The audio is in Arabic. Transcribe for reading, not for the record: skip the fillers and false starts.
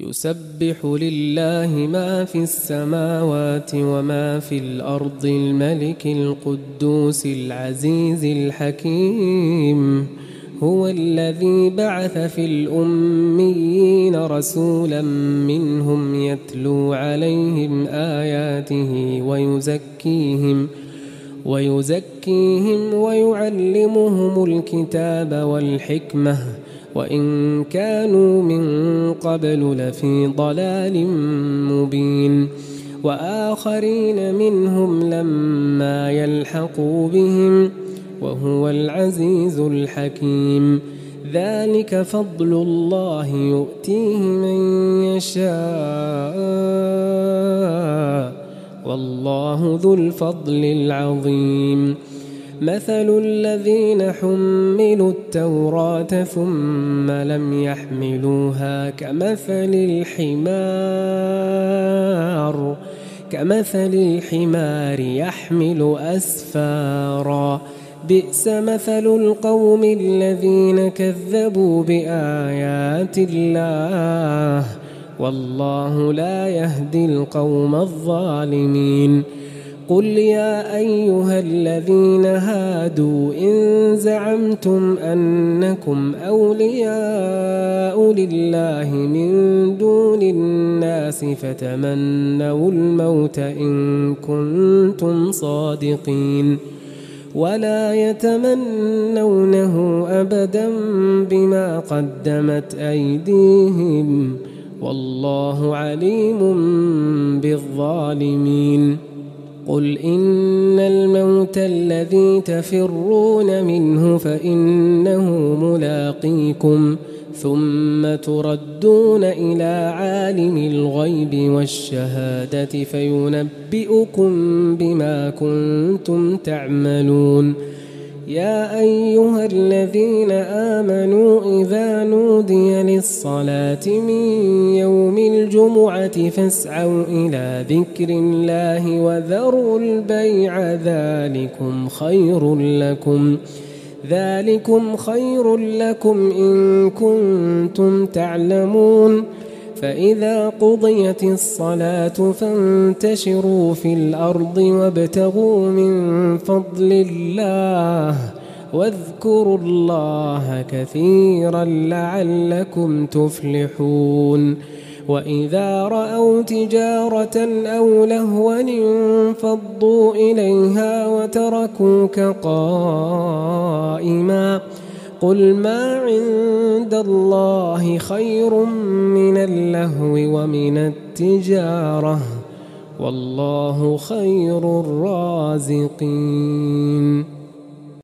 يسبح لله ما في السماوات وما في الأرض الملك القدوس العزيز الحكيم. هو الذي بعث في الأميين رسولا منهم يتلو عليهم آياته ويزكيهم ويعلمهم الكتاب والحكمة وإن كانوا من قبل لفي ضلال مبين. وآخرين منهم لما يلحقوا بهم وهو العزيز الحكيم. ذلك فضل الله يؤتيه من يشاء والله ذو الفضل العظيم. مثل الذين حملوا التوراة ثم لم يحملوها كمثل الحمار يحمل أسفارا. بئس مثل القوم الذين كذبوا بآيات الله والله لا يهدي القوم الظالمين. قل يا أيها الذين هادوا إن زعمتم أنكم أولياء لله من دون الناس فتمنوا الموت إن كنتم صادقين ولا يتمنونه أبدا بما قدمت أيديهم والله عليم بالظالمين. قل إن الموت الذي تفرون منه فإنه ملاقيكم ثم تردون إلى عالم الغيب والشهادة فينبئكم بما كنتم تعملون. يا أيها الذين آمنوا إذا نودي للصلاة من يوم الجمعة فاسعوا إلى ذكر الله وذروا البيع ذلكم خير لكم إن كنتم تعلمون. فإذا قضيت الصلاة فانتشروا في الأرض وابتغوا من فضل الله واذكروا الله كثيرا لعلكم تفلحون. وإذا رأوا تجارة أو لهوا انفضوا إليها وتركوك قائما. قل ما عند الله خير من اللهو ومن التجارة والله خير الرازقين.